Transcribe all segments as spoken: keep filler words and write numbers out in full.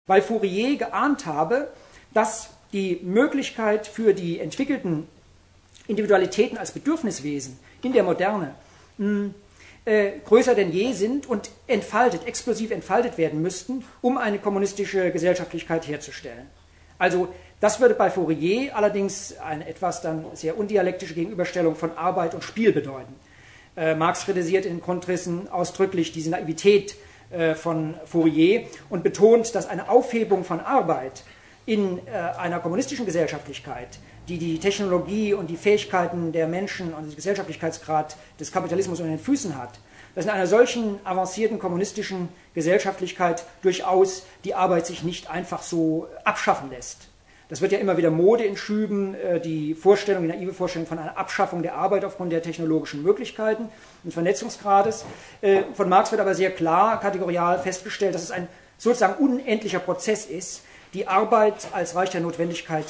weil Fourier geahnt habe, dass die Möglichkeit für die entwickelten Individualitäten als Bedürfniswesen in der Moderne mh, äh, größer denn je sind und entfaltet, explosiv entfaltet werden müssten, um eine kommunistische Gesellschaftlichkeit herzustellen. Also das würde bei Fourier allerdings eine etwas dann sehr undialektische Gegenüberstellung von Arbeit und Spiel bedeuten. Äh, Marx kritisiert in den Grundrissen ausdrücklich diese Naivität äh, von Fourier und betont, dass eine Aufhebung von Arbeit in äh, einer kommunistischen Gesellschaftlichkeit, die die Technologie und die Fähigkeiten der Menschen und den Gesellschaftlichkeitsgrad des Kapitalismus unter den Füßen hat, dass in einer solchen avancierten kommunistischen Gesellschaftlichkeit durchaus die Arbeit sich nicht einfach so abschaffen lässt. Das wird ja immer wieder Mode in Schüben, die Vorstellung, die naive Vorstellung von einer Abschaffung der Arbeit aufgrund der technologischen Möglichkeiten und Vernetzungsgrades. Von Marx wird aber sehr klar, kategorial festgestellt, dass es ein sozusagen unendlicher Prozess ist, die Arbeit als Reich der Notwendigkeit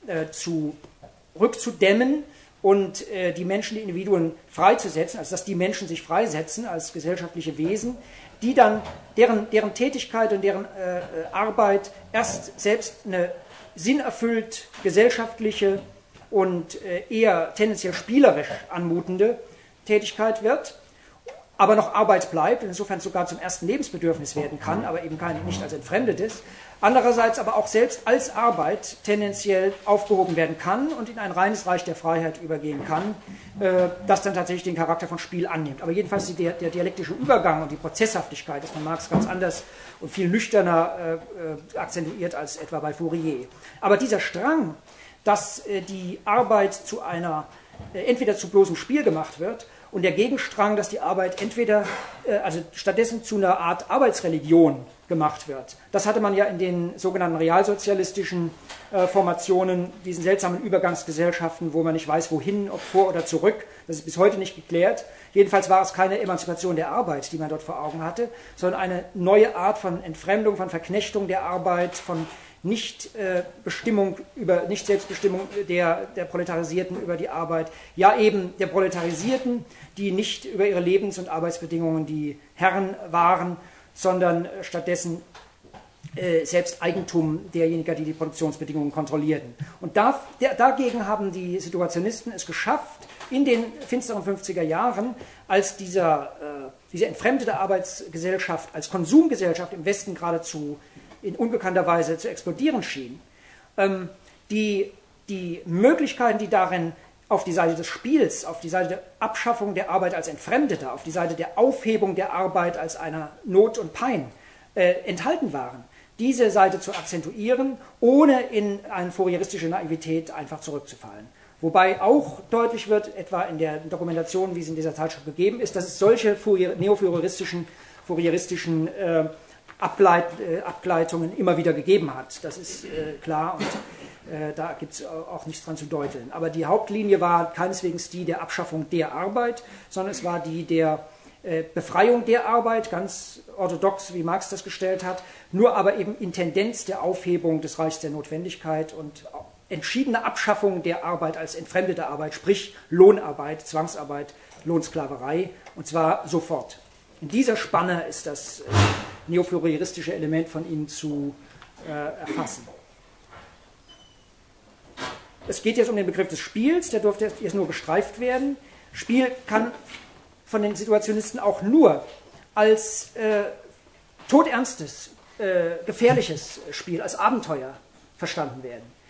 zu rückzudämmen und äh, die Menschen, die Individuen freizusetzen, also dass die Menschen sich freisetzen als gesellschaftliche Wesen, die dann, deren, deren Tätigkeit und deren äh, Arbeit erst selbst eine sinnerfüllt gesellschaftliche und äh, eher tendenziell spielerisch anmutende Tätigkeit wird, aber noch Arbeit bleibt und insofern sogar zum ersten Lebensbedürfnis werden kann, aber eben kein, nicht als entfremdetes. Andererseits aber auch selbst als Arbeit tendenziell aufgehoben werden kann und in ein reines Reich der Freiheit übergehen kann, äh, das dann tatsächlich den Charakter von Spiel annimmt. Aber jedenfalls die, der, der dialektische Übergang und die Prozesshaftigkeit ist von Marx ganz anders und viel nüchterner äh, akzentuiert als etwa bei Fourier. Aber dieser Strang, dass äh, die Arbeit zu einer, äh, entweder zu bloßem Spiel gemacht wird, und der Gegenstrang, dass die Arbeit entweder, äh, also stattdessen zu einer Art Arbeitsreligion gemacht wird. Das hatte man ja in den sogenannten realsozialistischen äh, Formationen, diesen seltsamen Übergangsgesellschaften, wo man nicht weiß, wohin, ob vor oder zurück. Das ist bis heute nicht geklärt. Jedenfalls war es keine Emanzipation der Arbeit, die man dort vor Augen hatte, sondern eine neue Art von Entfremdung, von Verknechtung der Arbeit, von Nicht-Bestimmung über Nicht-Selbstbestimmung der, der Proletarisierten über die Arbeit, ja eben der Proletarisierten, die nicht über ihre Lebens- und Arbeitsbedingungen die Herren waren, sondern stattdessen äh, selbst Eigentum derjenigen, die die Produktionsbedingungen kontrollierten. Und da, der, dagegen haben die Situationisten es geschafft, in den finsteren fünfziger Jahren, als dieser, äh, diese entfremdete Arbeitsgesellschaft als Konsumgesellschaft im Westen geradezu in unbekannter Weise zu explodieren schien, ähm, die, die Möglichkeiten, die darin auf die Seite des Spiels, auf die Seite der Abschaffung der Arbeit als Entfremdeter, auf die Seite der Aufhebung der Arbeit als einer Not und Pein äh, enthalten waren, diese Seite zu akzentuieren, ohne in eine fourieristische Naivität einfach zurückzufallen. Wobei auch deutlich wird, etwa in der Dokumentation, wie sie in dieser Zeitschrift gegeben ist, dass es solche neofourieristischen fourieristischen äh, Ableit, äh, Ableitungen immer wieder gegeben hat. Das ist äh, klar und äh, da gibt es auch nichts dran zu deuteln. Aber die Hauptlinie war keineswegs die der Abschaffung der Arbeit, sondern es war die der äh, Befreiung der Arbeit, ganz orthodox, wie Marx das gestellt hat, nur aber eben in Tendenz der Aufhebung des Reichs der Notwendigkeit und entschiedene Abschaffung der Arbeit als entfremdete Arbeit, sprich Lohnarbeit, Zwangsarbeit, Lohnsklaverei, und zwar sofort. In dieser Spanne ist das äh, neofourieristische Element von Ihnen zu äh, erfassen. Es geht jetzt um den Begriff des Spiels, der durfte jetzt nur gestreift werden. Spiel kann von den Situationisten auch nur als äh, todernstes, äh, gefährliches Spiel, als Abenteuer verstanden werden.